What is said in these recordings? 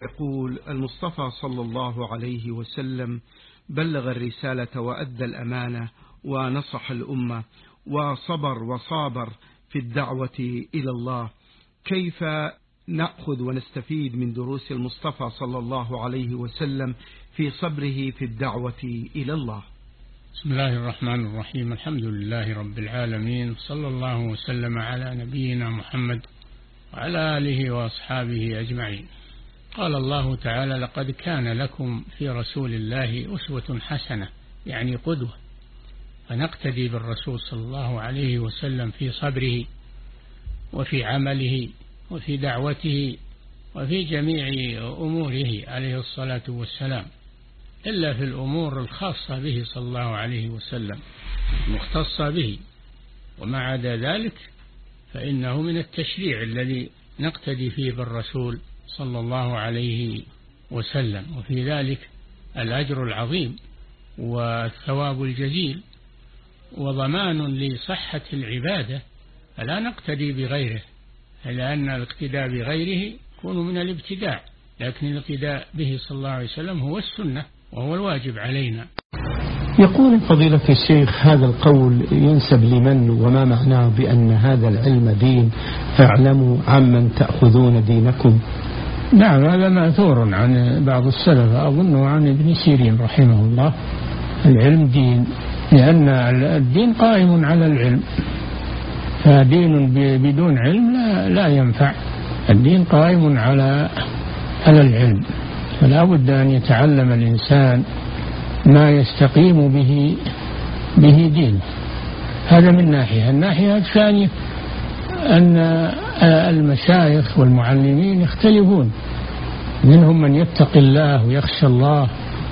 يقول: المصطفى صلى الله عليه وسلم بلغ الرسالة وأدى الأمانة ونصح الأمة وصبر وصابر في الدعوة إلى الله. كيف نأخذ ونستفيد من دروس المصطفى صلى الله عليه وسلم في صبره في الدعوة إلى الله؟ بسم الله الرحمن الرحيم. الحمد لله رب العالمين، صلى الله وسلم على نبينا محمد وعلى آله وأصحابه أجمعين. قال الله تعالى: لقد كان لكم في رسول الله أسوة حسنة، يعني قدوة، فنقتدي بالرسول صلى الله عليه وسلم في صبره وفي عمله وفي دعوته وفي جميع أموره عليه الصلاة والسلام، إلا في الأمور الخاصة به صلى الله عليه وسلم مختصة به، وما عدا ذلك فإنه من التشريع الذي نقتدي فيه بالرسول صلى الله عليه وسلم، وفي ذلك الأجر العظيم والثواب الجزيل وضمان لصحة العبادة، فلا نقتدي بغيره، لأن الاقتداء بغيره يكون من الابتداع، لكن الاقتداء به صلى الله عليه وسلم هو السنة وهو الواجب علينا. يقول فضيلة الشيخ: هذا القول ينسب لمن وما معناه بأن هذا العلم دين، فاعلموا عمن تأخذون دينكم؟ نعم، هذا مأثور عن بعض السلف، أظنه عن ابن سيرين رحمه الله. العلم دين، لأن الدين قائم على العلم، فدين بدون علم لا ينفع. الدين قائم على العلم، فلا بد أن يتعلم الإنسان ما يستقيم به دينه. هذا من ناحية. الناحية الثانية أن المشايخ والمعلمين يختلفون، منهم من يتقي الله ويخشى الله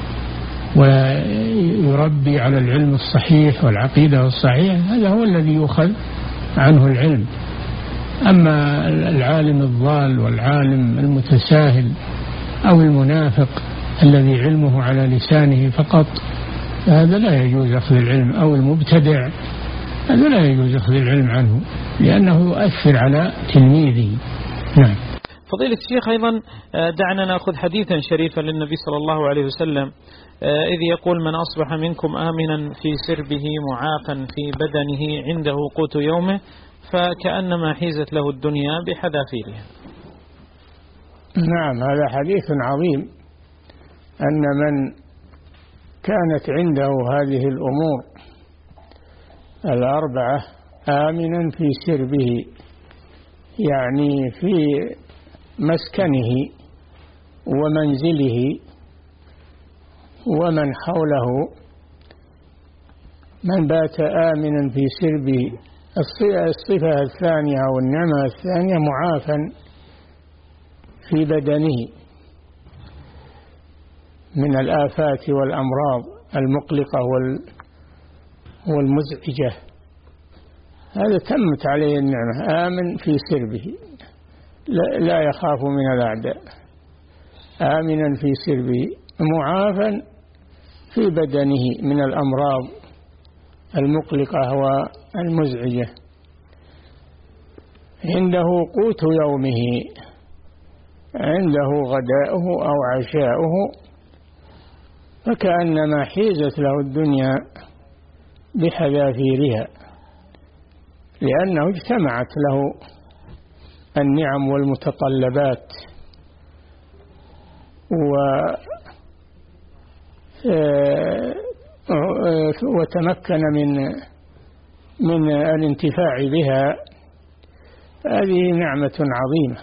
ويربي على العلم الصحيح والعقيدة الصحيحة، هذا هو الذي يؤخذ عنه العلم. أما العالم الضال والعالم المتساهل أو المنافق الذي علمه على لسانه فقط، هذا لا يجوز أخذ العلم، أو المبتدع، هذا لا يجوز أخذ العلم عنه، لأنه يؤثر على تلميذه. نعم. فضيلة الشيخ، أيضا دعنا نأخذ حديثا شريفا للنبي صلى الله عليه وسلم، إذ يقول: من أصبح منكم آمنا في سربه معافا في بدنه عنده قوت يومه فكأنما حيزت له الدنيا بحذافيرها. نعم، هذا حديث عظيم، أن من كانت عنده هذه الأمور الأربعة آمنا في سربه، يعني في مسكنه ومنزله ومن حوله، من بات آمنا في سربه. الصفة الثانية أو النعمة الثانية معافا في بدنه من الآفات والأمراض المقلقة والمزعجة، هذا تمت عليه النعمة، آمن في سربه لا يخاف من الأعداء، آمنا في سربه معافا في بدنه من الأمراض المقلقة والمزعجة، عنده قوت يومه، عنده غداؤه أو عشاؤه، فكأنما حيزت له الدنيا بحذافيرها، لأنه اجتمعت له النعم والمتطلبات وتمكن من الانتفاع بها. هذه نعمة عظيمة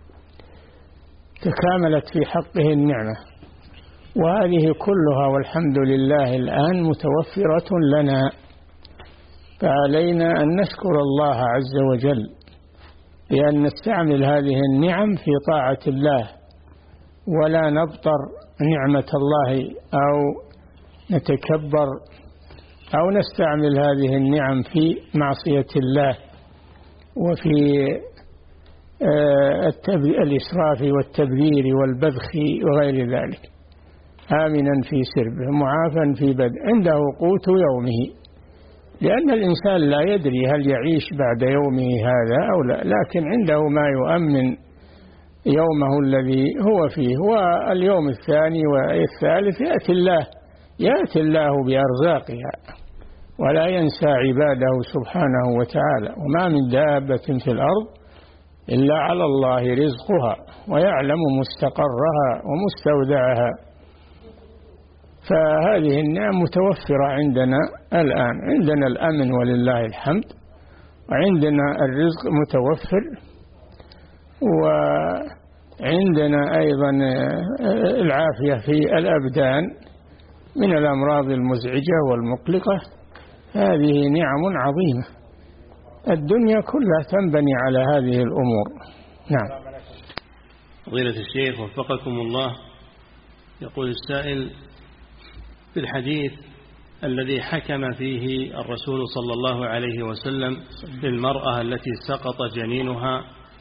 تكاملت في حقه النعمة، وهذه كلها والحمد لله الآن متوفرة لنا، فعلينا أن نشكر الله عز وجل بأن نستعمل هذه النعم في طاعة الله، ولا نبطر نعمة الله أو نتكبر أو نستعمل هذه النعم في معصية الله وفي الإسراف والتبذير والبذخ وغير ذلك. آمنا في سربه معافا في بدء عنده قوت يومه، لأن الإنسان لا يدري هل يعيش بعد يومه هذا أو لا، لكن عنده ما يؤمن يومه الذي هو فيه، واليوم الثاني والثالث يأتي الله بأرزاقها ولا ينسى عباده سبحانه وتعالى. وما من دابة في الأرض إلا على الله رزقها ويعلم مستقرها ومستودعها. فهذه النعم متوفرة عندنا الآن، عندنا الأمن ولله الحمد، وعندنا الرزق متوفر، وعندنا أيضا العافية في الأبدان من الأمراض المزعجة والمقلقة. هذه نعم عظيمة، الدنيا كلها تنبني على هذه الأمور. نعم. فضيلة الشيخ وفقكم الله، يقول السائل: في الحديث الذي حكم فيه الرسول صلى الله عليه وسلم للمرأة التي سقط جنينها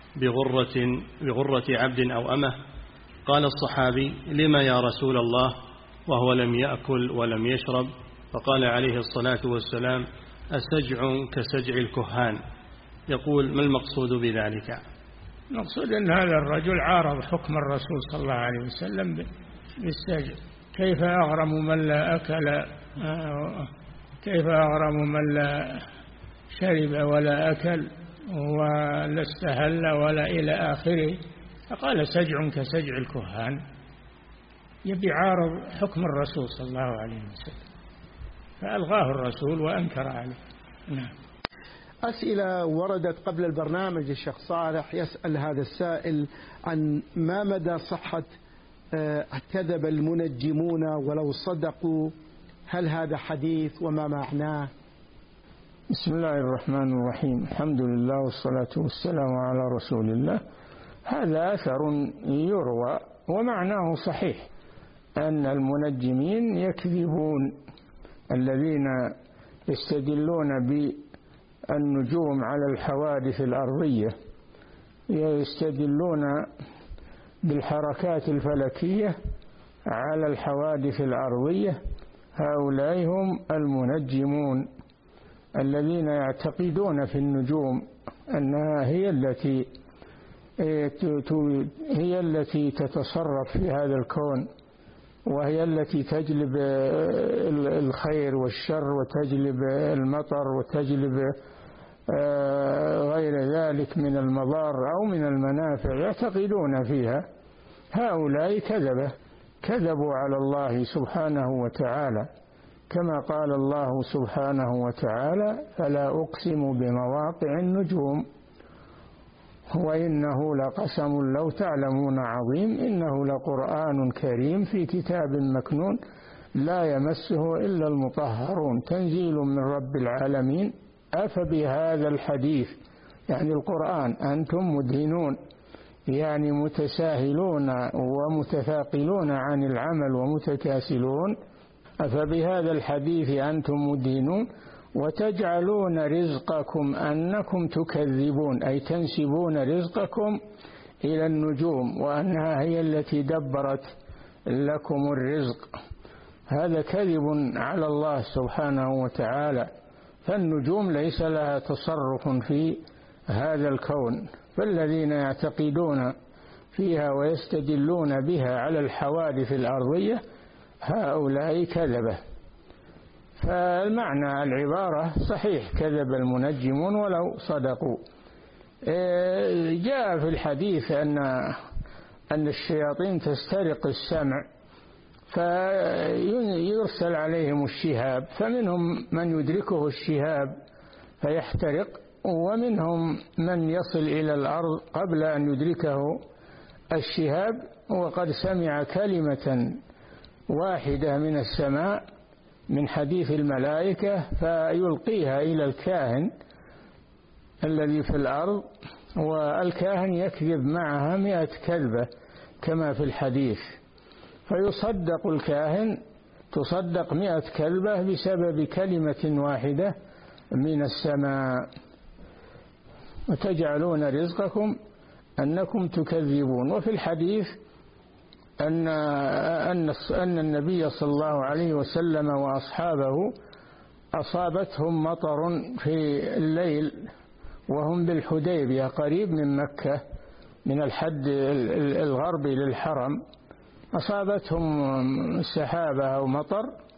بغرة عبد أو أمه، قال الصحابي: لما يا رسول الله وهو لم يأكل ولم يشرب؟ فقال عليه الصلاة والسلام: أسجع كسجع الكهان. يقول: ما المقصود بذلك؟ المقصود أن هذا الرجل عارض حكم الرسول صلى الله عليه وسلم بالسجع. كيف أغرم من لا أكل، كيف أغرم من لا شرب ولا أكل ولا استهل ولا إلى آخره؟ فقال: سجع كسجع الكهان، يبي عارض حكم الرسول صلى الله عليه وسلم، فألغاه الرسول وأنكر عليه. نعم. أسئلة وردت قبل البرنامج. الشيخ صالح يسأل هذا السائل عن ما مدى صحة كذب المنجمون ولو صدقوا، هل هذا حديث وما معناه؟ بسم الله الرحمن الرحيم، الحمد لله والصلاة والسلام على رسول الله. هذا أثر يروى ومعناه صحيح، أن المنجمين يكذبون، الذين يستدلون بالنجوم على الحوادث الأرضية، يستدلون بالحركات الفلكية على الحوادث الأرضية. هؤلاء هم المنجمون الذين يعتقدون في النجوم أنها هي التي تتصرف في هذا الكون، وهي التي تجلب الخير والشر وتجلب المطر وتجلب غير ذلك من المضار أو من المنافع، يعتقدون فيها. هؤلاء كذبوا على الله سبحانه وتعالى، كما قال الله سبحانه وتعالى: فلا أقسم بمواقع النجوم وإنه لقسم لو تعلمون عظيم إنه لقرآن كريم في كتاب مكنون لا يمسه إلا المطهرون تنزيل من رب العالمين أفبهذا الحديث، يعني القرآن، أنتم مدهنون، يعني متساهلون ومتثاقلون عن العمل ومتكاسلون. أفبهذا الحديث أنتم مدهنون وتجعلون رزقكم أنكم تكذبون، أي تنسبون رزقكم إلى النجوم وأنها هي التي دبرت لكم الرزق. هذا كذب على الله سبحانه وتعالى، فالنجوم ليس لها تصرف في هذا الكون، فالذين يعتقدون فيها ويستدلون بها على الحوادث الأرضية هؤلاء كذبة. فالمعنى العبارة صحيح، كذب المنجمون ولو صدقوا. جاء في الحديث أن الشياطين تسترق السمع فيرسل عليهم الشهاب، فمنهم من يدركه الشهاب فيحترق، ومنهم من يصل إلى الأرض قبل أن يدركه الشهاب وقد سمع كلمة واحدة من السماء من حديث الملائكة فيلقيها إلى الكاهن الذي في الأرض، والكاهن يكذب معها 100 كذبة كما في الحديث، فيصدق الكاهن، تصدق 100 كذبة بسبب كلمة واحدة من السماء. وتجعلون رزقكم أنكم تكذبون. وفي الحديث أن النبي صلى الله عليه وسلم وأصحابه أصابتهم مطر في الليل وهم بالحديبية قريب من مكة، من الحد الغربي للحرم أصابتهم سحابة أو مطر،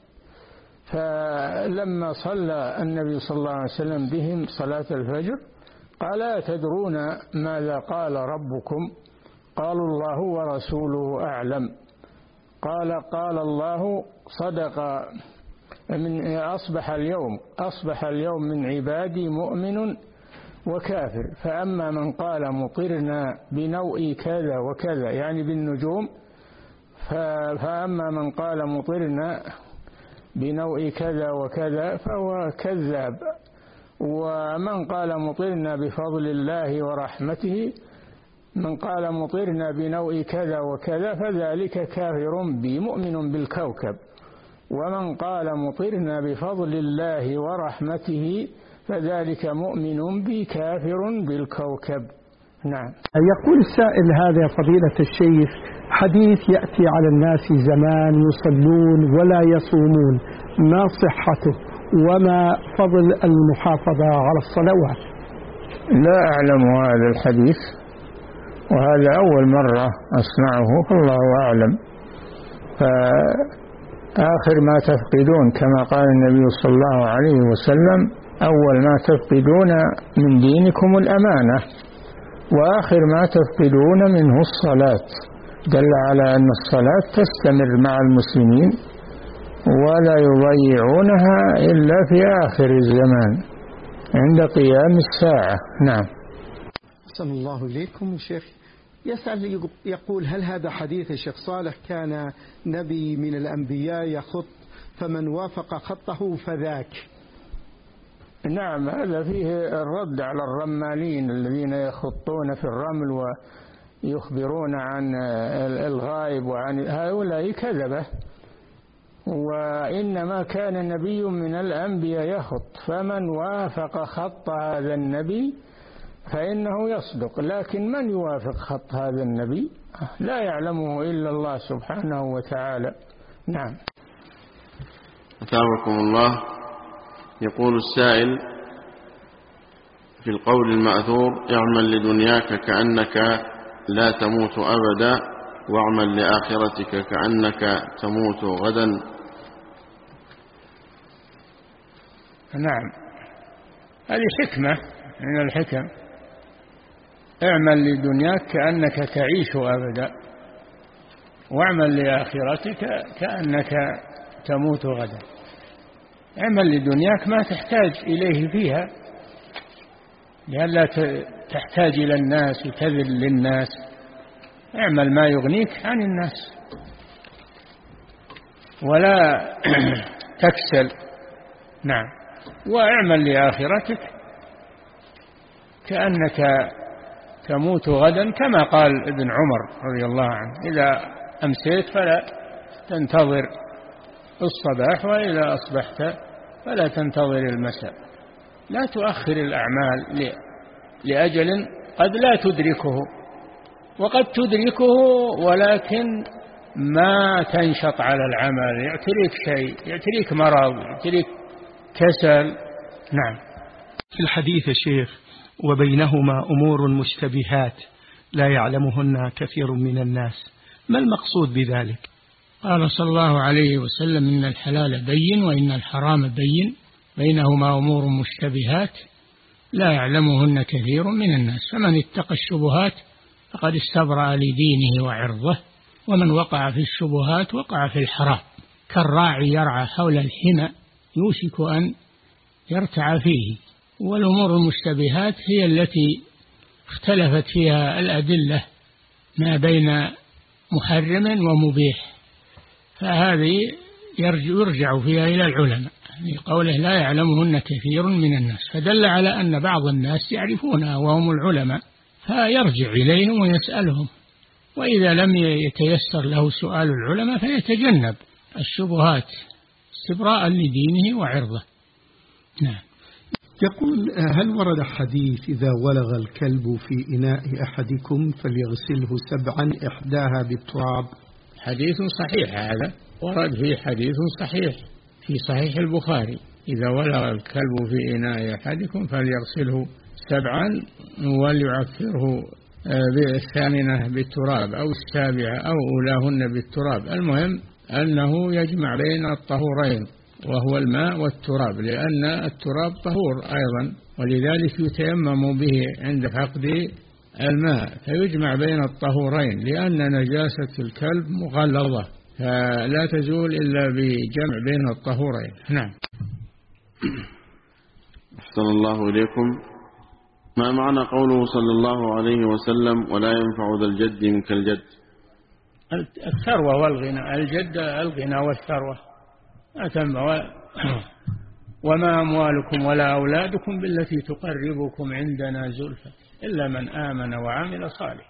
فلما صلى النبي صلى الله عليه وسلم بهم صلاة الفجر قال: أتدرون ماذا قال ربكم؟ قالوا: الله ورسوله أعلم. قال الله: صدق، أصبح اليوم من عبادي مؤمن وكافر، فأما من قال مطرنا بنوء كذا وكذا يعني بالنجوم، فأما من قال مطرنا بنوء كذا وكذا فهو كذاب، ومن قال مطرنا بفضل الله ورحمته، من قال مطرنا بنوء كذا وكذا فذلك كافر بي مؤمن بالكوكب، ومن قال مطرنا بفضل الله ورحمته فذلك مؤمن بي كافر بالكوكب. نعم. يقول السائل هذا يا فضيلة الشيخ: حديث يأتي على الناس زمان يصلون ولا يصومون، ما صحته وما فضل المحافظة على الصلوات؟ لا أعلم هذا الحديث، وهذا أول مرة أسمعه، فالله أعلم. فآخر ما تفقدون كما قال النبي صلى الله عليه وسلم: أول ما تفقدون من دينكم الأمانة، وآخر ما تفقدون منه الصلاة. دل على أن الصلاة تستمر مع المسلمين ولا يضيعونها إلا في آخر الزمان عند قيام الساعة. نعم. أحسن الله إليكم. شيخ يسأل يقول: هل هذا حديث الشيخ صالح كان نبي من الأنبياء يخط فمن وافق خطه فذاك؟ نعم، هذا فيه الرد على الرمالين الذين يخطون في الرمل ويخبرون عن الغائب، وعن هؤلاء كذبة، وإنما كان نبي من الأنبياء يخط، فمن وافق خط هذا النبي فإنه يصدق، لكن من يوافق خط هذا النبي لا يعلمه إلا الله سبحانه وتعالى. نعم. أثابكم الله. يقول السائل: في القول المأثور: اعمل لدنياك كأنك لا تموت أبدا، واعمل لآخرتك كأنك تموت غدا. نعم، هذه حكمة من الحكم: اعمل لدنياك كأنك تعيش أبدا، واعمل لآخرتك كأنك تموت غدا. اعمل لدنياك ما تحتاج إليه فيها، لئلا تحتاج إلى الناس وتذل للناس. اعمل ما يغنيك عن الناس ولا تكسل. نعم. واعمل لآخرتك كأنك تموت غدا، كما قال ابن عمر رضي الله عنه: إذا أمسيت فلا تنتظر الصباح، وإذا أصبحت فلا تنتظر المساء. لا تؤخر الأعمال لأجل قد لا تدركه، وقد تدركه ولكن ما تنشط على العمل، يعتريك شيء، يعتريك مرض، يعتريك كسل. نعم. في الحديث الشيخ: وبينهما أمور مشتبهات لا يعلمهن كثير من الناس، ما المقصود بذلك؟ قال صلى الله عليه وسلم: إن الحلال بين وإن الحرام بين، بينهما أمور مشتبهات لا يعلمهن كثير من الناس، فمن اتقى الشبهات فقد استبرأ لدينه وعرضه، ومن وقع في الشبهات وقع في الحرام، كالراعي يرعى حول الحمى يوشك أن يرتع فيه. والأمور المشتبهات هي التي اختلفت فيها الأدلة ما بين محرم ومبيح، فهذه يرجع فيها إلى العلماء لقوله: لا يعلمهن كثير من الناس، فدل على أن بعض الناس يعرفونها وهم العلماء، فيرجع إليهم ويسألهم، وإذا لم يتيسر له سؤال العلماء فيتجنب الشبهات استبراء لدينه وعرضه. نعم. يقول: هل ورد حديث إذا ولغ الكلب في إناء أحدكم فليغسله 7 إحداها بالتراب؟ حديث صحيح، هذا ورد فيه حديث صحيح في صحيح البخاري: إذا ولغ الكلب في إناء أحدكم فليغسله 7 وليعفره بالثامنة بالتراب أو السابعة أو أولاهن بالتراب. المهم أنه يجمع بين الطهورين وهو الماء والتراب، لأن التراب طهور أيضا، ولذلك يتيمم به عند فقد الماء، فيجمع بين الطهورين، لأن نجاسة الكلب مغلظة فلا تزول إلا بجمع بين الطهورين. نعم. أحسن الله إليكم. ما معنى قوله صلى الله عليه وسلم ولا ينفع ذا الجد منك الجد؟ الثروة والغنى، الجد الغنى والثروة. وما أموالكم ولا أولادكم بالتي تقربكم عندنا زلفى إلا من آمن وعمل صالح.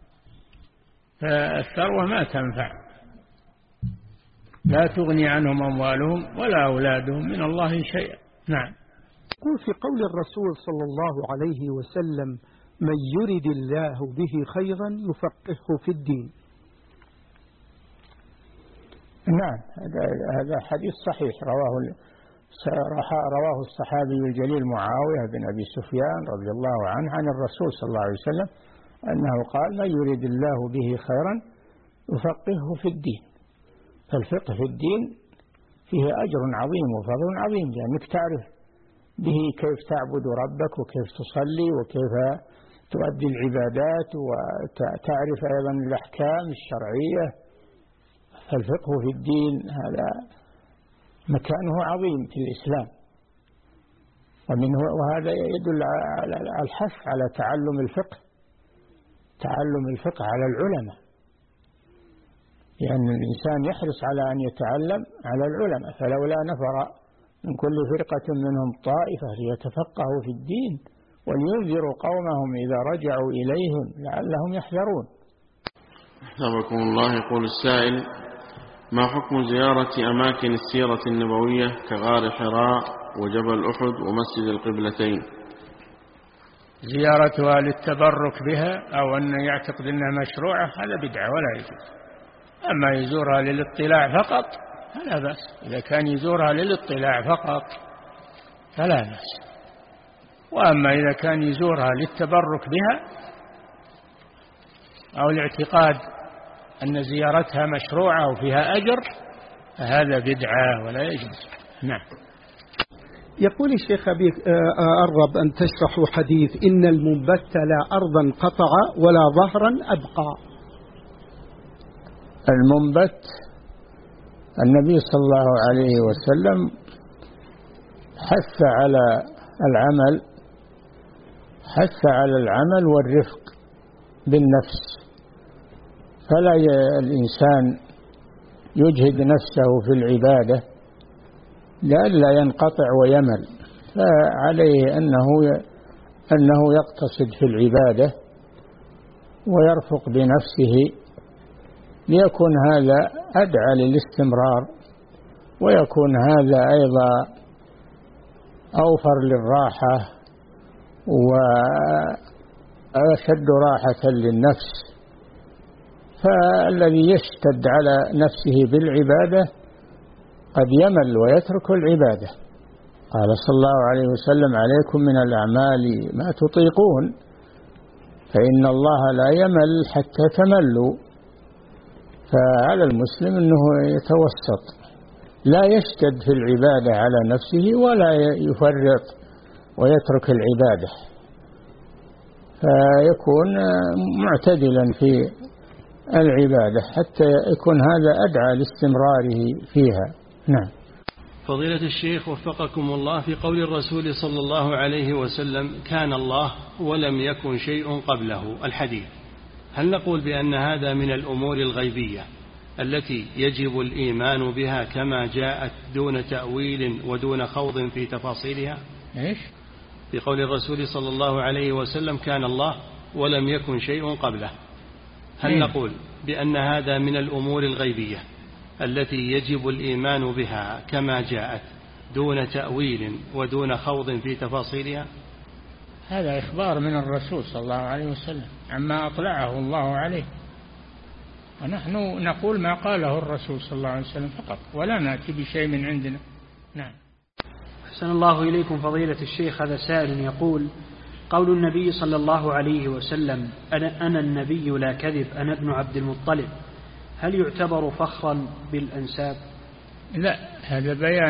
فالثروة ما تنفع، لا تغني عنهم أموالهم ولا أولادهم من الله شيئا. نعم. يقول في قول الرسول صلى الله عليه وسلم من يرد الله به خيرا يفقهه في الدين. نعم، هذا حديث صحيح رواه الصحابي الجليل معاوية بن أبي سفيان رضي الله عنه عن الرسول صلى الله عليه وسلم أنه قال من يرد الله به خيرا يفقهه في الدين. فالفقه في الدين فيه أجر عظيم وفضل عظيم، لأنك تعرف به كيف تعبد ربك وكيف تصلي وكيف تؤدي العبادات، وتعرف أيضا الأحكام الشرعية. فالفقه في الدين هذا مكانه عظيم في الإسلام، وهذا يدل على الحث على تعلم الفقه على العلماء، لأن الإنسان يحرص على أن يتعلم على العلماء. فلولا نفر من كل فرقة منهم طائفة ليتفقهوا في الدين ولينذروا قومهم إذا رجعوا إليهم لعلهم يحذرون. حفظكم الله. يقول السائل ما حكم زيارة أماكن السيرة النبوية كغار حراء وجبل أحد ومسجد القبلتين؟ زيارتها للتبرك بها أو أن يعتقد أنها مشروعة هذا بدعة ولا يجوز. أما يزورها للاطلاع فقط فلا بأس، إذا كان يزورها للاطلاع فقط فلا بأس. وأما إذا كان يزورها للتبرك بها أو الاعتقاد أن زيارتها مشروعة وفيها أجر فهذا بدعة ولا يجوز. نعم. يقول الشيخ أبي أرغب أن تشرحوا حديث إن المنبت لا أرضا قطع ولا ظهرا أبقى. المنبت النبي صلى الله عليه وسلم حث على العمل والرفق بالنفس، فلا الإنسان يجهد نفسه في العبادة لئلا ينقطع ويمل، فعليه أنه يقتصد في العبادة ويرفق بنفسه ليكون هذا أدعى للاستمرار، ويكون هذا أيضا أوفر للراحة وأشد راحة للنفس. فالذي يشتد على نفسه بالعبادة قد يمل ويترك العبادة. قال صلى الله عليه وسلم عليكم من الأعمال ما تطيقون فإن الله لا يمل حتى تملوا. فعلى المسلم أنه يتوسط، لا يشتد في العبادة على نفسه ولا يفرط ويترك العبادة، فيكون معتدلا في العبادة حتى يكون هذا أدعى لاستمراره فيها. نعم. فضيلة الشيخ وفقكم الله، في قول الرسول صلى الله عليه وسلم كان الله ولم يكن شيء قبله الحديث، هل نقول بأن هذا من الأمور الغيبية التي يجب الإيمان بها كما جاءت دون تأويل ودون خوض في تفاصيلها؟ إيش؟ في قول الرسول صلى الله عليه وسلم كان الله ولم يكن شيء قبله، هل نقول بأن هذا من الأمور الغيبية التي يجب الإيمان بها كما جاءت دون تأويل ودون خوض في تفاصيلها؟ هذا إخبار من الرسول صلى الله عليه وسلم عما أطلعه الله عليه، ونحن نقول ما قاله الرسول صلى الله عليه وسلم فقط ولا نأتي بشيء من عندنا. نعم. أحسن الله إليكم فضيلة الشيخ. هذا سائل يقول قول النبي صلى الله عليه وسلم أنا النبي لا كذب أنا ابن عبد المطلب، هل يعتبر فخرا بالأنساب؟ لا، هذا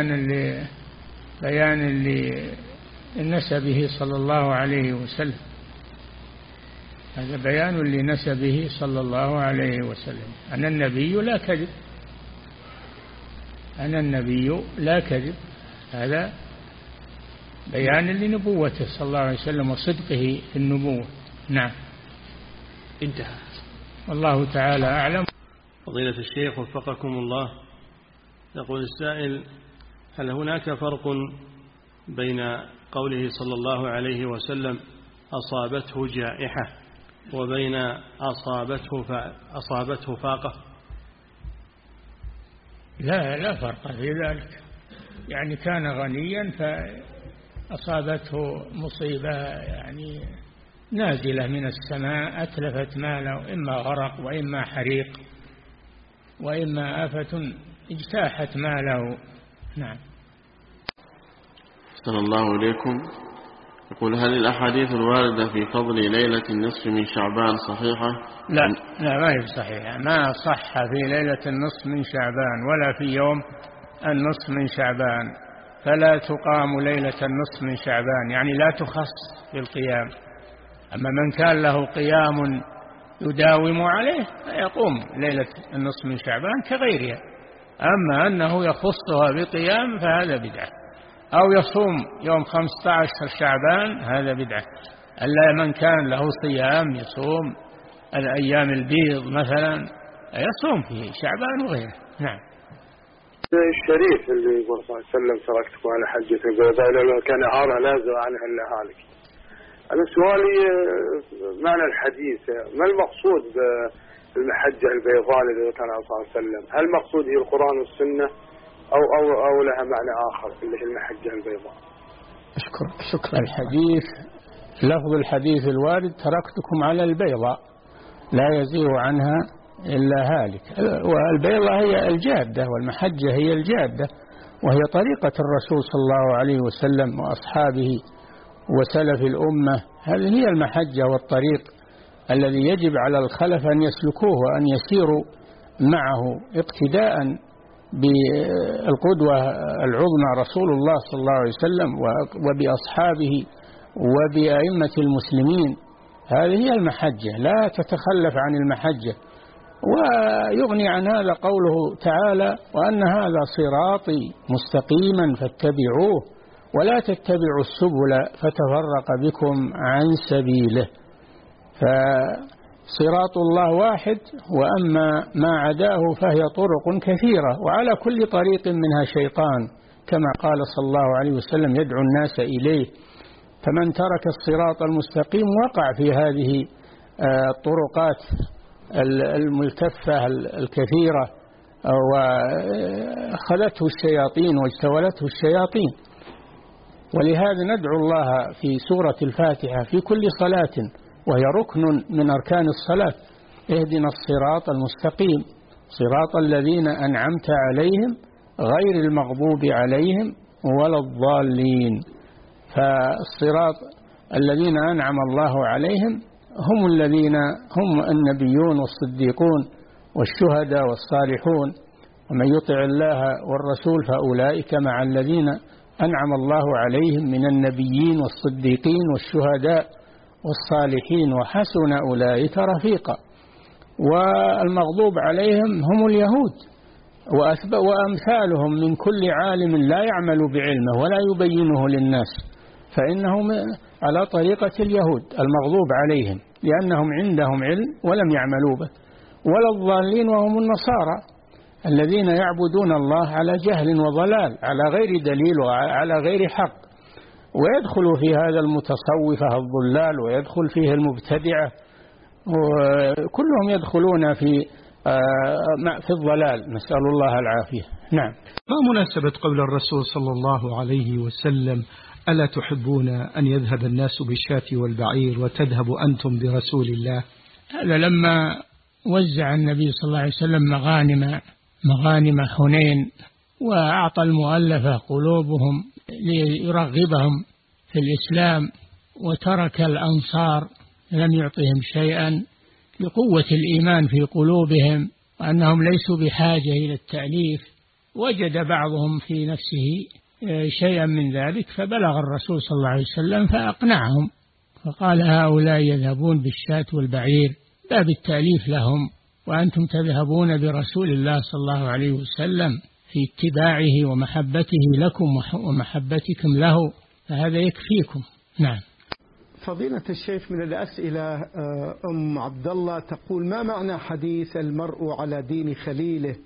بيان لنسبه صلى الله عليه وسلم، هذا بيان لنسبه صلى الله عليه وسلم. أنا النبي لا كذب، أنا النبي لا كذب، هذا بيان لنبوته صلى الله عليه وسلم وصدقه في النبوة. نعم، انتهى. والله تعالى أعلم. فضيلة الشيخ وفقكم الله، يقول السائل: هل هناك فرق بين قوله صلى الله عليه وسلم أصابته جائحة وبين أصابته فاقة؟ لا فرق في ذلك، يعني كان غنيا فأصابته مصيبة يعني نازلة من السماء أتلفت ماله، إما غرق وإما حريق وإما آفة اجتاحت ماله. نعم. صلى الله عليكم. يقول: هل الأحاديث الواردة في فضل ليلة النصف من شعبان صحيحة؟ لا ما هي صحيحة، ما صح في ليلة النصف من شعبان ولا في يوم النصف من شعبان، فلا تقام ليلة النصف من شعبان، يعني لا تخص بالقيام. أما من كان له قيام يداوم عليه فيقوم ليلة النصف من شعبان كغيرها، أما أنه يخصها بقيام فهذا بدعة، أو يصوم يوم 15 شعبان هذا بدعة. ألا من كان له صيام يصوم الأيام البيض مثلا يصوم في شعبان وغيره. نعم. الشريف اللي يقول صلى الله عليه وسلم: تركتكم على حجة البيضاء لو كان عارة لا زرع عنها إلا هالك. أنا سؤالي معنى الحديث، ما المقصود بالمحجة البيضاء التي كان صلى الله عليه وسلم؟ هل المقصود هي القرآن والسنة أو لها معنى آخر اللي هي المحجة البيضاء؟ شكرا. الحديث، لفظ الحديث الوارد: تركتكم على البيضاء لا يزيغ عنها إلا هالك. والبيضاء هي الجادة، والمحجة هي الجادة، وهي طريقة الرسول صلى الله عليه وسلم وأصحابه وسلف الأمة. هذه هي المحجة والطريق الذي يجب على الخلف أن يسلكوه وأن يسيروا معه اقتداء بالقدوة العظمى رسول الله صلى الله عليه وسلم وبأصحابه وبأئمة المسلمين. هذه هي المحجة، لا تتخلف عن المحجة. ويغني عن هذا قوله تعالى: وأن هذا صراطي مستقيما فاتبعوه ولا تتبعوا السبل فتفرق بكم عن سبيله. فصراط الله واحد، وأما ما عداه فهي طرق كثيرة، وعلى كل طريق منها شيطان، كما قال صلى الله عليه وسلم: يدعو الناس إليه. فمن ترك الصراط المستقيم وقع في هذه الطرقات الملتفة الكثيرة، وأخذته الشياطين واجتولته الشياطين. ولهذا ندعو الله في سورة الفاتحة في كل صلاة، وهي ركن من أركان الصلاة: اهدنا الصراط المستقيم صراط الذين أنعمت عليهم غير المغضوب عليهم ولا الضالين. فالصراط الذين أنعم الله عليهم هم الذين هم النبيون والصديقون والشهداء والصالحون. ومن يطع الله والرسول فأولئك مع الذين أنعم الله عليهم من النبيين والصديقين والشهداء والصالحين وحسن أولئك رفيقا. والمغضوب عليهم هم اليهود وأمثالهم من كل عالم لا يعمل بعلمه ولا يبينه للناس، فإنهم على طريقة اليهود المغضوب عليهم لأنهم عندهم علم ولم يعملوا به. ولا الضالين وهم النصارى الذين يعبدون الله على جهل وضلال، على غير دليل وعلى غير حق. ويدخل في هذا المتصوفة الضلال، ويدخل فيه المبتدعة، وكلهم يدخلون في الضلال، نسأل الله العافية. نعم. ما مناسبة قول الرسول صلى الله عليه وسلم: ألا تحبون أن يذهب الناس بالشاة والبعير وتذهبوا أنتم برسول الله؟ هذا لما وزع النبي صلى الله عليه وسلم مغانم حنين، وأعطى المؤلفة قلوبهم ليرغبهم في الإسلام، وترك الأنصار لم يعطهم شيئا لقوة الإيمان في قلوبهم وأنهم ليسوا بحاجة إلى التأليف. وجد بعضهم في نفسه شيئا من ذلك فبلغ الرسول صلى الله عليه وسلم فأقنعهم، فقال هؤلاء يذهبون بالشاة والبعير لا بالتأليف لهم، وأنتم تذهبون برسول الله صلى الله عليه وسلم في اتباعه ومحبته لكم ومحبتكم له، فهذا يكفيكم. نعم. فضيلة الشيخ، من الأسئلة أم عبد الله تقول: ما معنى حديث المرء على دين خليله؟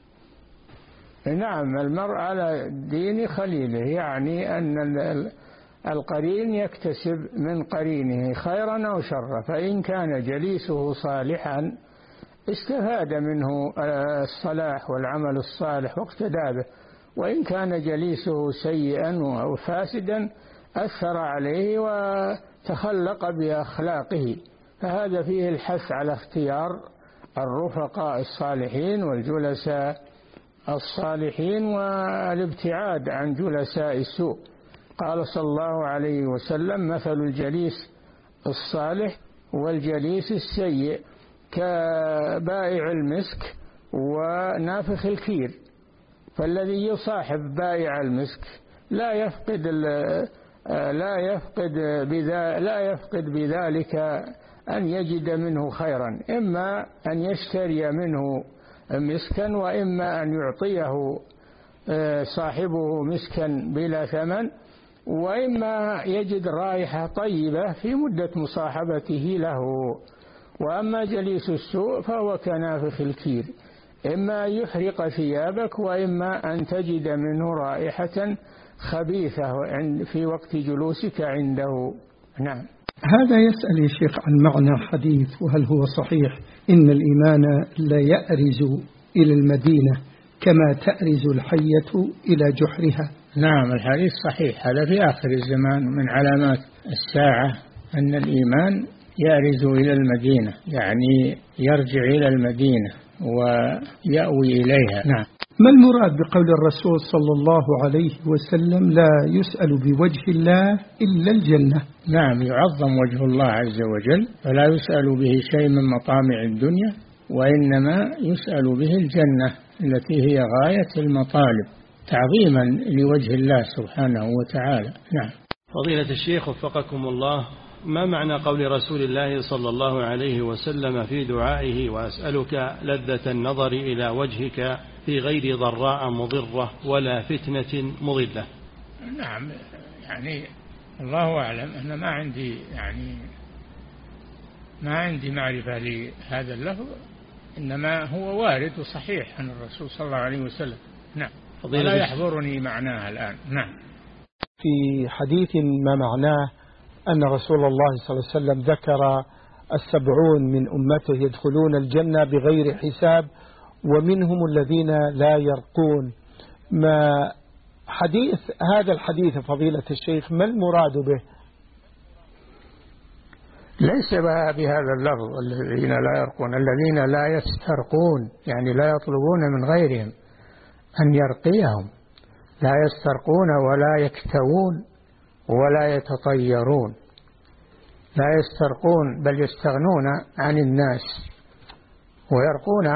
نعم، المرء على دين خليله، يعني أن القرين يكتسب من قرينه خيرا أو شرا، فإن كان جليسه صالحا استفاد منه الصلاح والعمل الصالح واقتدى به، وإن كان جليسه سيئا أو فاسدا أثر عليه وتخلق بأخلاقه، فهذا فيه الحث على اختيار الرفقاء الصالحين والجلساء الصالحين والابتعاد عن جلساء السوء. قال صلى الله عليه وسلم: مثل الجليس الصالح والجليس السيء كبائع المسك ونافخ الكير. فالذي يصاحب بائع المسك لا يفقد بذلك أن يجد منه خيرا، إما أن يشتري منه مسكا، وإما أن يعطيه صاحبه مسكا بلا ثمن، وإما يجد رائحة طيبة في مدة مصاحبته له. وأما جليس السوء فهو كنافخ الكير، إما يحرق ثيابك وإما أن تجد منه رائحة خبيثة في وقت جلوسك عنده. نعم. هذا يسأل يا شيخ عن معنى حديث، وهل هو صحيح إن الإيمان لا يأرز إلى المدينة كما تأرز الحية إلى جحرها؟ نعم، الحديث صحيح، هذا في آخر الزمان من علامات الساعة أن الإيمان يأرز إلى المدينة، يعني يرجع إلى المدينة ويأوي إليها. نعم. ما المراد بقول الرسول صلى الله عليه وسلم: لا يسأل بوجه الله إلا الجنة؟ نعم، يعظم وجه الله عز وجل، فلا يسأل به شيء من مطامع الدنيا، وإنما يسأل به الجنة التي هي غاية المطالب تعظيما لوجه الله سبحانه وتعالى. نعم. فضيلة الشيخ وفقكم الله، ما معنى قول رسول الله صلى الله عليه وسلم في دعائه: وأسألك لذة النظر إلى وجهك في غير ضراء مضرة ولا فتنة مضلة؟ نعم، يعني الله أعلم، أنا ما عندي معرفة لهذا اللفظ، إنما هو وارد وصحيح عن الرسول صلى الله عليه وسلم. نعم، ولا يحضرني معناها الآن. نعم. في حديث ما معناه أن رسول الله صلى الله عليه وسلم ذكر 70 من أمته يدخلون الجنة بغير حساب ومنهم الذين لا يرقون. ما حديث هذا الحديث فضيلة الشيخ ما المراد به؟ ليس بهذا اللفظ الذين لا يرقون، الذين لا يسترقون، يعني لا يطلبون من غيرهم أن يرقيهم، لا يسترقون ولا يكتوون ولا يتطيرون، لا يسترقون بل يستغنون عن الناس ويرقون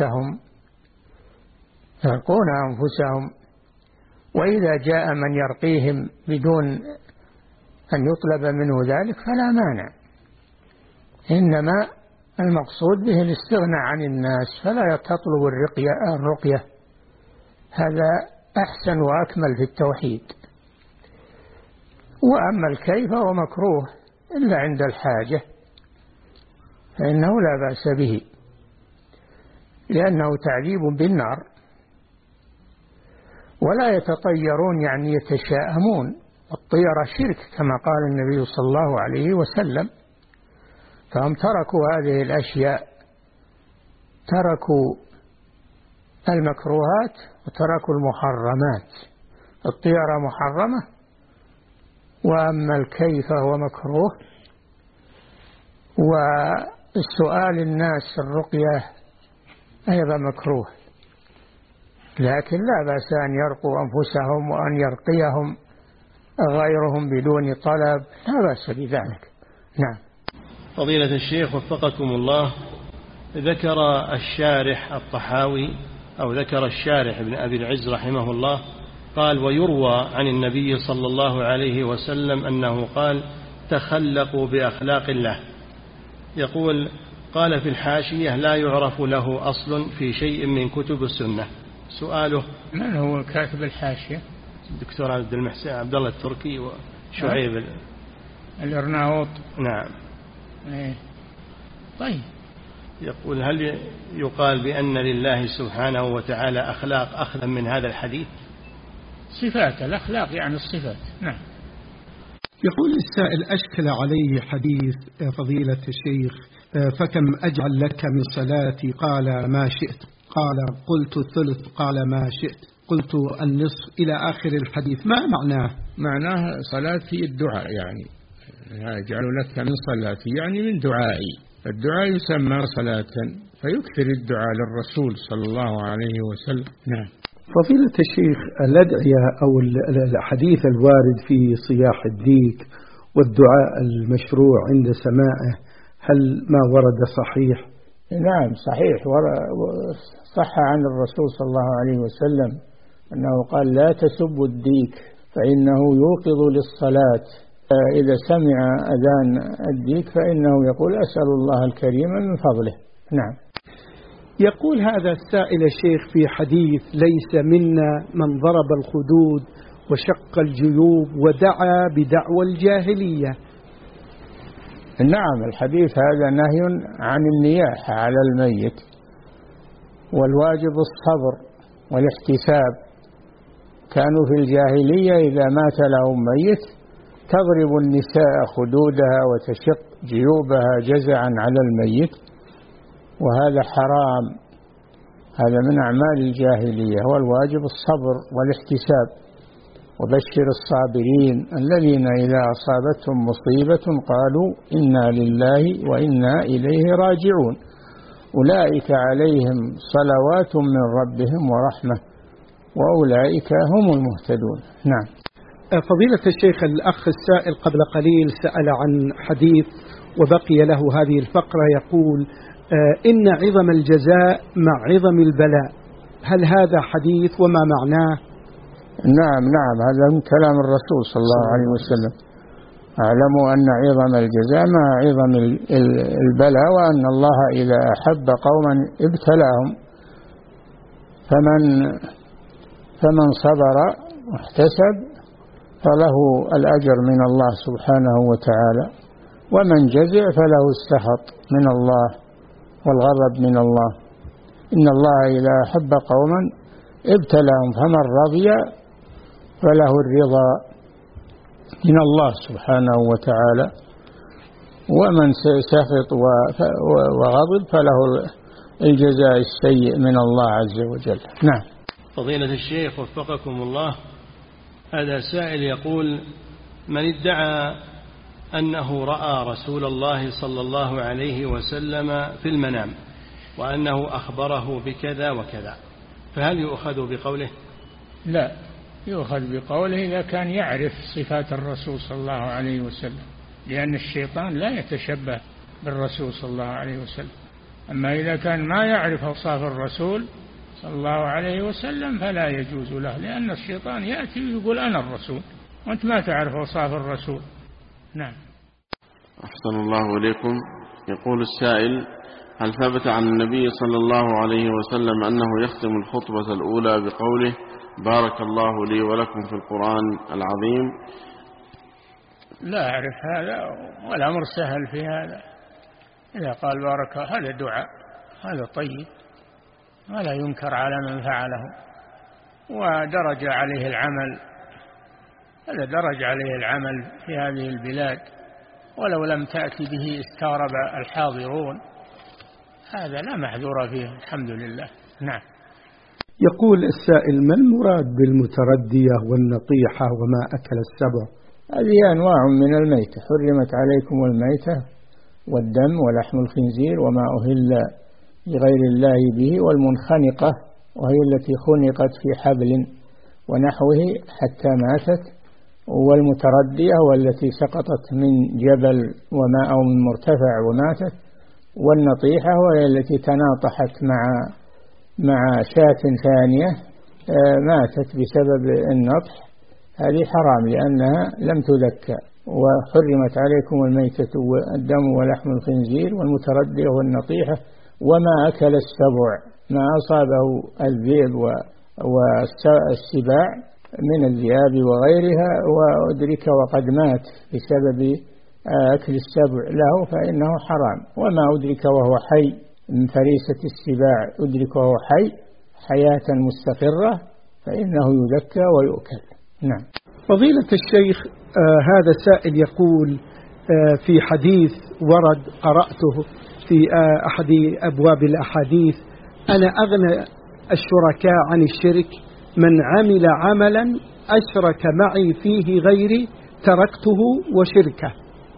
أنفسهم، وإذا جاء من يرقيهم بدون أن يطلب منه ذلك فلا مانع، إنما المقصود به الاستغناء عن الناس، فلا تطلب الرقية، هذا أحسن وأكمل في التوحيد. وأما الكيف هو مكروه إلا عند الحاجة، فإنه لا بأس به، لأنه تعذيب بالنار. ولا يتطيرون يعني يتشاءمون، الطيرة شرك كما قال النبي صلى الله عليه وسلم، فهم تركوا هذه الأشياء، تركوا المكروهات وتركوا المحرمات. الطيرة محرمة، وأما الكيف هو مكروه، والسؤال الناس الرقية أيضا مكروه، لكن لا بأس أن يرقوا أنفسهم وأن يرقيهم غيرهم بدون طلب لا بأس بذلك. نعم. فضيلة الشيخ وفقكم الله، ذكر الشارح الطحاوي أو ذكر الشارح ابن أبي العز رحمه الله قال: ويروى عن النبي صلى الله عليه وسلم أنه قال: تخلقوا بأخلاق الله. يقول: قال في الحاشية: لا يعرف له أصل في شيء من كتب السنة. سؤاله: من هو كاتب الحاشية؟ الدكتور عبد المحسن عبد الله التركي وشعيب الأرناؤوط. نعم. طيب. يقول: هل يقال بأن لله سبحانه وتعالى أخلاق أخذا من هذا الحديث؟ صفات الأخلاق يعني الصفات. نعم. يقول السائل: أشكل علي حديث فضيلة الشيخ: فكم أجعل لك من صلاتي؟ قال: ما شئت. قال: قلت الثلث. قال: ما شئت. قلت النصف، إلى آخر الحديث. ما معناه؟ معناه صلاتي الدعاء، يعني أجعل لك من صلاتي يعني من دعائي. الدعاء يسمى صلاة، فيكثر الدعاء للرسول صلى الله عليه وسلم. نعم. فضيلة الشيخ، الأدعية أو الحديث الوارد في صياح الديك والدعاء المشروع عند سماعه، هل ما ورد صحيح؟ نعم صحيح، صح عن الرسول صلى الله عليه وسلم أنه قال: لا تسبوا الديك فإنه يوقظ للصلاة. إذا سمع أذان الديك فإنه يقول: أسأل الله الكريم من فضله. نعم. يقول هذا السائل الشيخ في حديث: ليس منا من ضرب الخدود وشق الجيوب ودعا بدعوى الجاهلية. نعم، الحديث هذا نهي عن النياحة على الميت، والواجب الصبر والاحتساب. كانوا في الجاهلية إذا مات لهم ميت تضرب النساء خدودها وتشق جيوبها جزعا على الميت، وهذا حرام، هذا من أعمال الجاهلية. والواجب الصبر والاحتساب. وبشر الصابرين الذين إذا أصابتهم مصيبة قالوا: إنا لله وإنا إليه راجعون، أولئك عليهم صلوات من ربهم ورحمة وأولئك هم المهتدون. نعم. فضيلة الشيخ، الأخ السائل قبل قليل سأل عن حديث وبقي له هذه الفقرة، يقول: إن عظم الجزاء مع عظم البلاء. هل هذا حديث وما معناه؟ نعم هذا من كلام الرسول صلى الله عليه وسلم: اعلموا أن عظم الجزاء مع عظم البلاء، وأن الله إذا أحب قوما ابتلاهم، فمن صبر واحتسب فله الأجر من الله سبحانه وتعالى، ومن جزع فله السخط من الله والغضب من الله. إن الله إذا أحب قوما ابتلاهم، فمن رضي فله الرضا من الله سبحانه وتعالى، ومن سخط وغضب فله الجزاء السيء من الله عز وجل. نعم. فضيلة الشيخ وفقكم الله، هذا سائل يقول: من ادعى أنه رأى رسول الله صلى الله عليه وسلم في المنام وأنه أخبره بكذا وكذا، فهل يؤخذ بقوله؟ لا، يؤخذ بقوله إذا كان يعرف صفات الرسول صلى الله عليه وسلم، لأن الشيطان لا يتشبه بالرسول صلى الله عليه وسلم. أما إذا كان ما يعرف أوصاف الرسول صلى الله عليه وسلم فلا يجوز له، لأن الشيطان يأتي ويقول أنا الرسول وأنت ما تعرف أوصاف الرسول. نعم. أحسن الله إليكم. يقول السائل: هل ثبت عن النبي صلى الله عليه وسلم أنه يختم الخطبة الأولى بقوله: بارك الله لي ولكم في القرآن العظيم؟ لا أعرف هذا، والأمر سهل في هذا. إذا قال بارك، هذا دعاء، هذا طيب، ولا ينكر على من فعله، ودرج عليه العمل، هذا درج عليه العمل في هذه البلاد، ولو لم تأتي به استغرب الحاضرون، هذا لا معذور فيه الحمد لله. نعم. يقول السائل: ما المراد بالمتردية والنطيحة وما أكل السبع؟ هذه أنواع من الميتة، حرمت عليكم الميتة والدم ولحم الخنزير وما أهل لغير الله به، والمنخنقة وهي التي خنقت في حبل ونحوه حتى ماتت، والمتردية والتي سقطت من جبل أو من مرتفع وماتت، والنطيحة وهي التي تناطحت مع شاة ثانية ماتت بسبب النطح، هذه حرام لأنها لم تذكى. وحرمت عليكم الميتة والدم ولحم الخنزير والمتردية والنطيحة وما أكل السبع، ما أصابه الذئب والسباع من الذئاب وغيرها وأدرك وقد مات بسبب أكل السبع له فإنه حرام. وما أدرك وهو حي من فريسة السباع أدرك وهو حي حياة مستقرة فإنه يذكى ويؤكل. نعم. فضيلة الشيخ، هذا سائل يقول في حديث ورد قرأته في أحد أبواب الأحاديث: أنا أغنى الشركاء عن الشرك، من عمل عملا أشرك معي فيه غيري تركته وشركه.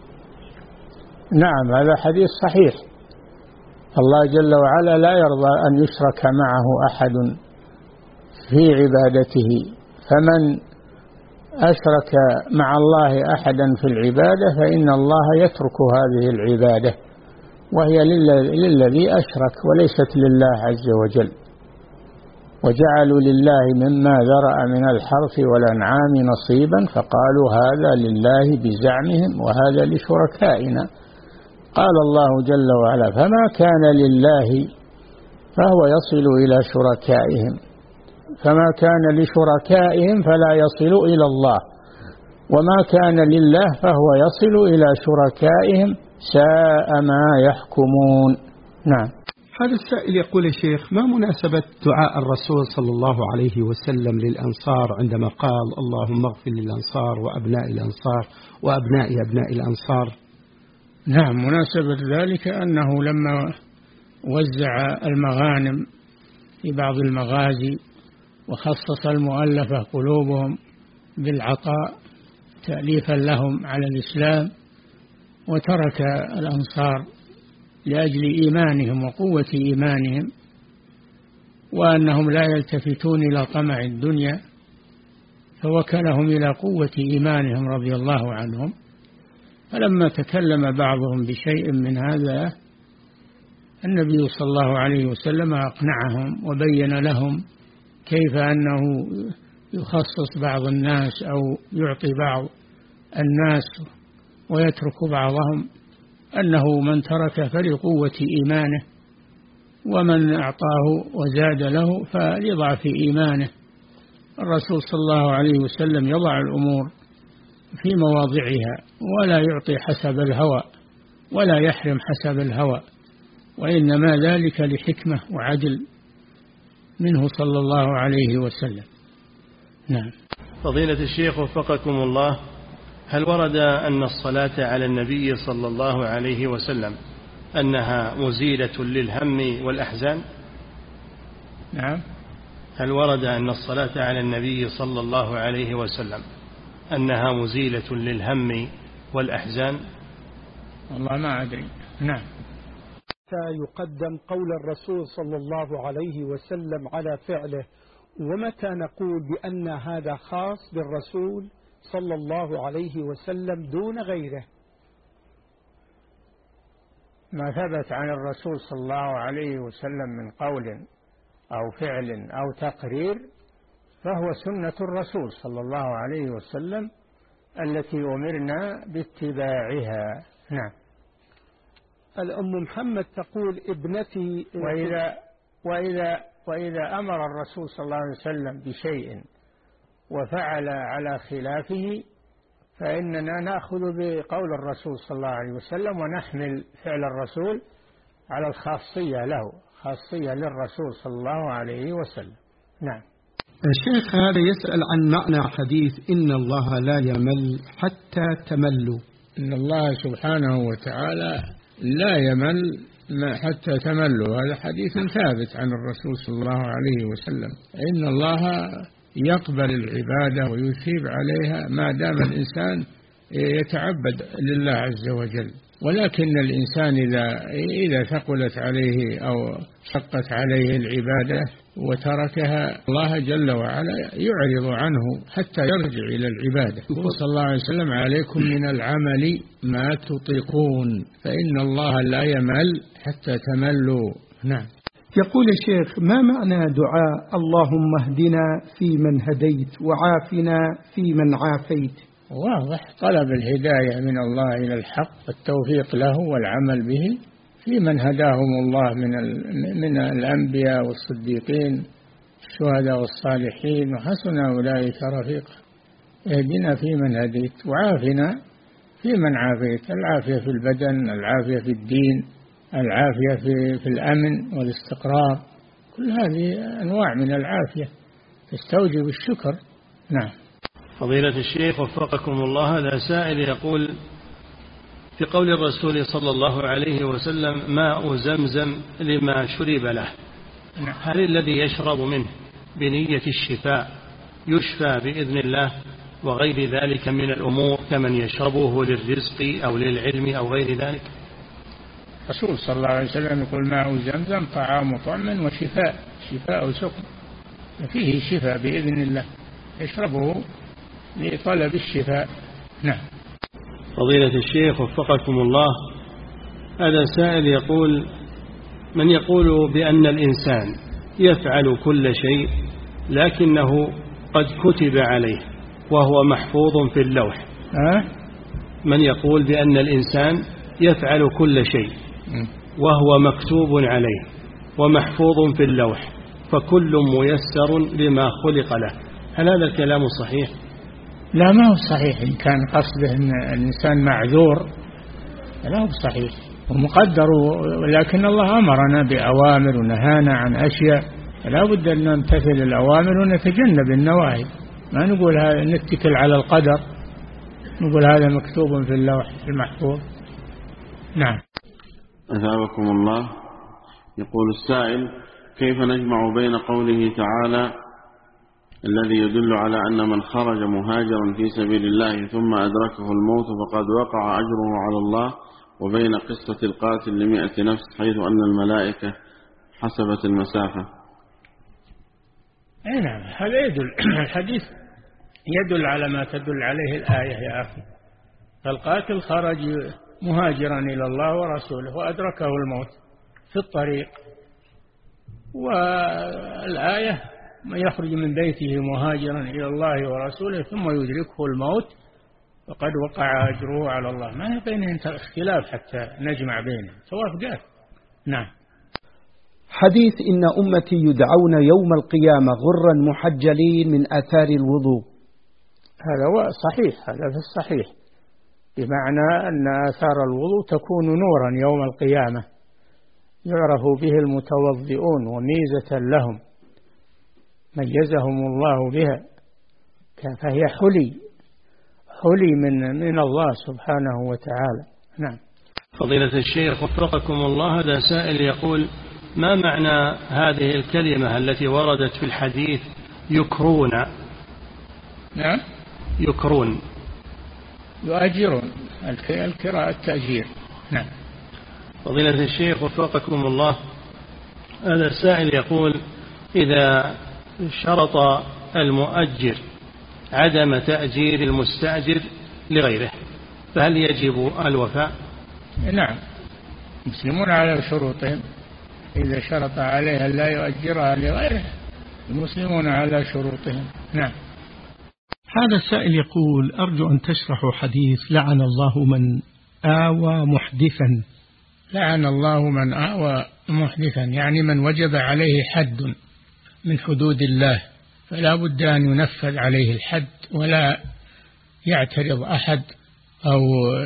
نعم، هذا حديث صحيح. الله جل وعلا لا يرضى أن يشرك معه أحد في عبادته، فمن أشرك مع الله أحدا في العبادة فإن الله يترك هذه العبادة، وهي للذي أشرك وليست لله عز وجل. وجعلوا لله مما ذرأ من الحرث والأنعام نصيبا فقالوا هذا لله بزعمهم وهذا لشركائنا. قال الله جل وعلا: فما كان لله فهو يصل إلى شركائهم، فما كان لشركائهم فلا يصل إلى الله، وما كان لله فهو يصل إلى شركائهم ساء ما يحكمون. نعم. هذا السائل يقول: يا شيخ، ما مناسبة دعاء الرسول صلى الله عليه وسلم للأنصار عندما قال: اللهم اغفر للأنصار وأبناء الأنصار وأبناء أبناء الأنصار؟ نعم، مناسبة ذلك أنه لما وزع المغانم في بعض المغازي وخصص المؤلفة قلوبهم بالعطاء تأليفا لهم على الإسلام، وترك الأنصار لأجل إيمانهم وقوة إيمانهم، وأنهم لا يلتفتون إلى طمع الدنيا، فوكلهم إلى قوة إيمانهم رضي الله عنهم. فلما تكلم بعضهم بشيء من هذا النبي صلى الله عليه وسلم أقنعهم وبين لهم كيف أنه يخصص بعض الناس أو يعطي بعض الناس ويترك بعضهم، أنه من ترك فلقوة إيمانه، ومن أعطاه وزاد له فلضعف إيمانه. الرسول صلى الله عليه وسلم يضع الأمور في مواضعها ولا يعطي حسب الهوى ولا يحرم حسب الهوى، وإنما ذلك لحكمة وعدل منه صلى الله عليه وسلم. نعم. فضيلة الشيخ وفقكم الله، هل ورد أن الصلاة على النبي صلى الله عليه وسلم أنها مزيلة للهم والأحزان؟ نعم. هل ورد أن الصلاة على النبي صلى الله عليه وسلم أنها مزيلة للهم والأحزان؟ والله ما أدري. نعم. يقدم قول الرسول صلى الله عليه وسلم على فعله، ومتى نقول بأن هذا خاص بالرسول صلى الله عليه وسلم دون غيره؟ ما ثبت عن الرسول صلى الله عليه وسلم من قول أو فعل أو تقرير فهو سنة الرسول صلى الله عليه وسلم التي أمرنا باتباعها. نعم. الأم محمد تقول: ابنتي وإذا أمر الرسول صلى الله عليه وسلم بشيء وفعل على خلافه فإننا نأخذ بقول الرسول صلى الله عليه وسلم ونحمل فعل الرسول على الخاصية له، خاصية للرسول صلى الله عليه وسلم. نعم. الشيخ هذا يسأل عن معنى حديث إن الله لا يمل حتى تملوا. إن الله سبحانه وتعالى لا يمل حتى تملوا، هذا حديث ثابت عن الرسول صلى الله عليه وسلم. إن الله يقبل العبادة ويثيب عليها ما دام الإنسان يتعبد لله عز وجل، ولكن الإنسان إذا ثقلت عليه أو شقت عليه العبادة وتركها، الله جل وعلا يعرض عنه حتى يرجع إلى العبادة. صلى الله عليه وسلم: عليكم من العمل ما تطيقون فإن الله لا يمل حتى تملوا. نعم. يقول الشيخ: ما معنى دعاء اللهم اهدنا فيمن هديت وعافنا فيمن عافيت؟ واضح، طلب الهداية من الله إلى الحق والتوفيق له والعمل به في من هداهم الله من الأنبياء والصديقين الشهداء والصالحين، وحسن أولئك رفيقا. اهدنا فيمن هديت وعافنا فيمن عافيت. العافية في البدن، العافية في الدين، العافية في الأمن والاستقرار، كل هذه أنواع من العافية تستوجب الشكر. نعم. فضيلة الشيخ وفقكم الله، هذا سائل يقول: في قول الرسول صلى الله عليه وسلم: ماء زمزم لما شرب له، هل الذي يشرب منه بنية الشفاء يشفى بإذن الله وغير ذلك من الأمور كمن يشربه للرزق أو للعلم أو غير ذلك؟ الرسول صلى الله عليه وسلم يقول: ماء زمزم طعام طعم وشفاء، شفاء سقم، فيه شفاء بإذن الله، يشربه لطلب الشفاء. نعم. فضيلة الشيخ وفقكم الله، هذا سائل يقول: من يقول بأن الإنسان يفعل كل شيء لكنه قد كتب عليه وهو محفوظ في اللوح. من يقول بأن الإنسان يفعل كل شيء وهو مكتوب عليه ومحفوظ في اللوح، فكل ميسر لما خلق له، هل هذا الكلام صحيح؟ لا، ما هو صحيح. إن كان قصده أن الإنسان معذور لا هو صحيح ومقدر، ولكن الله أمرنا بأوامر ونهانا عن أشياء، لا بد أن نمتثل الأوامر ونتجنب النواهي. ما نقول هذا نتكل على القدر، نقول هذا مكتوب في اللوح المحفوظ. نعم. أثابكم الله. يقول السائل: كيف نجمع بين قوله تعالى الذي يدل على أن من خرج مهاجرا في سبيل الله ثم أدركه الموت فقد وقع أجره على الله، وبين قصة القاتل ل100 نفس حيث أن الملائكة حسبت المسافة؟ نعم، هذا يدل الحديث يدل على ما تدل عليه الآية يا أخي. فالقاتل خرج مهاجرا إلى الله ورسوله وأدركه الموت في الطريق، والآية من يخرج من بيته مهاجرا إلى الله ورسوله ثم يدركه الموت فقد وقع أجره على الله. ما بينهم اختلاف حتى نجمع بينهم، توافقات. نعم. حديث إن أمتي يدعون يوم القيامة غرا محجلين من آثار الوضوء، هذا صحيح، هذا في الصحيح، بمعنى أن آثار الوضوء تكون نورا يوم القيامة يعرف به المتوضئون وميزة لهم ميزهم الله بها، فهي حلي من الله سبحانه وتعالى. نعم. فضيلة الشيخ وفقكم الله، هذا سائل يقول: ما معنى هذه الكلمة التي وردت في الحديث يكرون؟ نعم. يكرون، يؤجرون، الكراء التأجير. نعم. فضيلة الشيخ وفقكم الله، هذا السائل يقول: إذا شرط المؤجر عدم تأجير المستأجر لغيره فهل يجب الوفاء؟ نعم، المسلمون على شروطهم، إذا شرط عليها لا يؤجرها لغيره المسلمون على شروطهم. نعم. هذا السائل يقول: أرجو أن تشرحوا حديث لعن الله من آوى محدثا. لعن الله من آوى محدثا يعني من وجب عليه حد من حدود الله، فلا بد أن ينفذ عليه الحد ولا يعترض أحد أو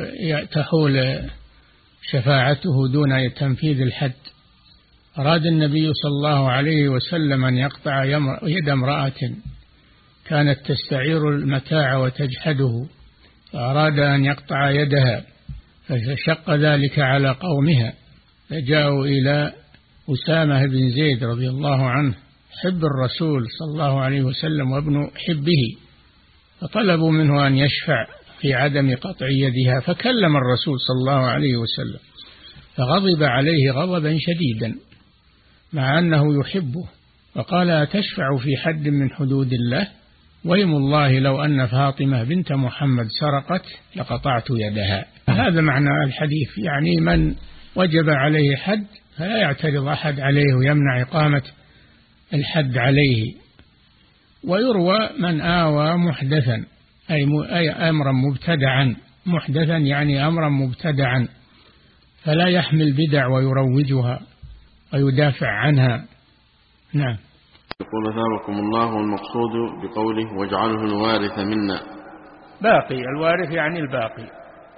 تحول شفاعته دون تنفيذ الحد. أراد النبي صلى الله عليه وسلم أن يقطع يد امرأة كانت تستعير المتاع وتجحده، فأراد أن يقطع يدها، فشق ذلك على قومها، فجاءوا إلى أسامة بن زيد رضي الله عنه حب الرسول صلى الله عليه وسلم وابن حبه، فطلبوا منه أن يشفع في عدم قطع يدها، فكلم الرسول صلى الله عليه وسلم فغضب عليه غضبا شديدا مع أنه يحبه، وقال: أتشفع في حد من حدود الله؟ ويم الله لو أن فاطمة بنت محمد سرقت لقطعت يدها. هذا معنى الحديث، يعني من وجب عليه حد فلا يعترض أحد عليه ويمنع إقامة الحد عليه. ويروى من آوى محدثا أي أمرا مبتدعا، محدثا يعني أمرا مبتدعا، فلا يحمل بدع ويروجها ويدافع عنها. نعم. يقول ثابكم الله، والمقصود بقوله واجعله الوارث منا. باقي الوارث يعني الباقي،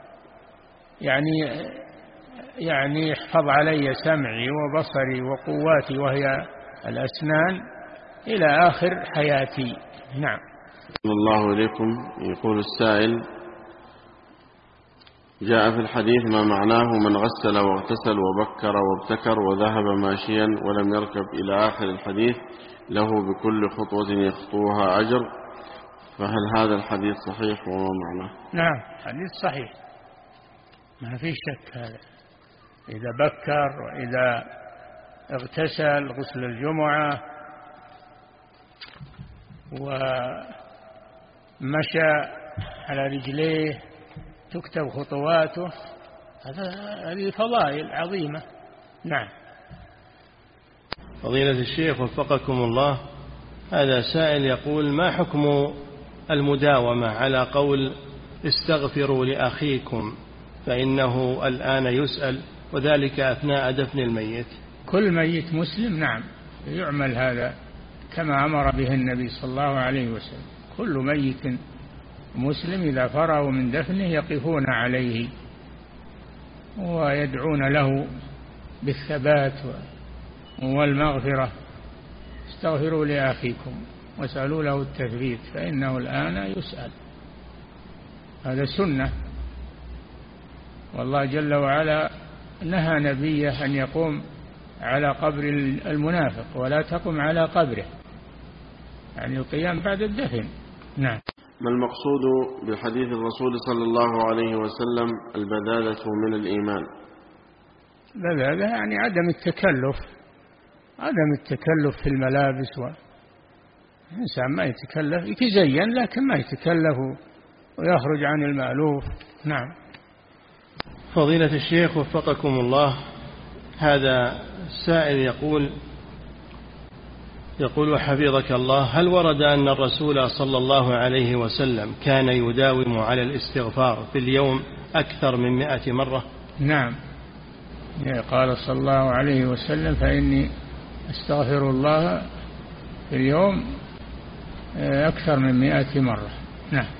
يعني احفظ علي سمعي وبصري وقواتي وهي الأسنان إلى آخر حياتي. نعم. الله إليكم. يقول السائل: جاء في الحديث ما معناه من غسل واغتسل وبكر وابتكر وذهب ماشيا ولم يركب إلى آخر الحديث له بكل خطوة يخطوها أجر، فهل هذا الحديث صحيح وما معناه؟ نعم، حديث صحيح ما في شك. هذا إذا بكر وإذا اغتسل غسل الجمعة ومشى على رجليه تكتب خطواته، هذه فضائل عظيمة. نعم. فضيلة الشيخ وفقكم الله، هذا سائل يقول: ما حكم المداومة على قول استغفروا لأخيكم فإنه الآن يسأل، وذلك أثناء دفن الميت؟ كل ميت مسلم نعم يعمل هذا كما أمر به النبي صلى الله عليه وسلم. كل ميت مسلم إذا فرغوا من دفنه يقفون عليه ويدعون له بالثبات والمغفرة. استغفروا لأخيكم واسألوا له التثبيت فإنه الآن يسأل. هذا سنة، والله جل وعلا نهى نبيه أن يقوم على قبر المنافق ولا تقم على قبره، يعني القيام بعد الدفن. نعم. ما المقصود بحديث الرسول صلى الله عليه وسلم البذاذة من الإيمان؟ البذاذة يعني عدم التكلف في الملابس، الإنسان ما يتكلف، يتزين لكن ما يتكلف ويخرج عن المألوف. نعم. فضيلة الشيخ وفقكم الله، هذا سائل يقول وحفظك الله: هل ورد أن الرسول صلى الله عليه وسلم كان يداوم على الاستغفار في اليوم أكثر من 100 مرة؟ نعم، قال صلى الله عليه وسلم: فإني أستغفر الله في اليوم أكثر من 100 مرة. نعم.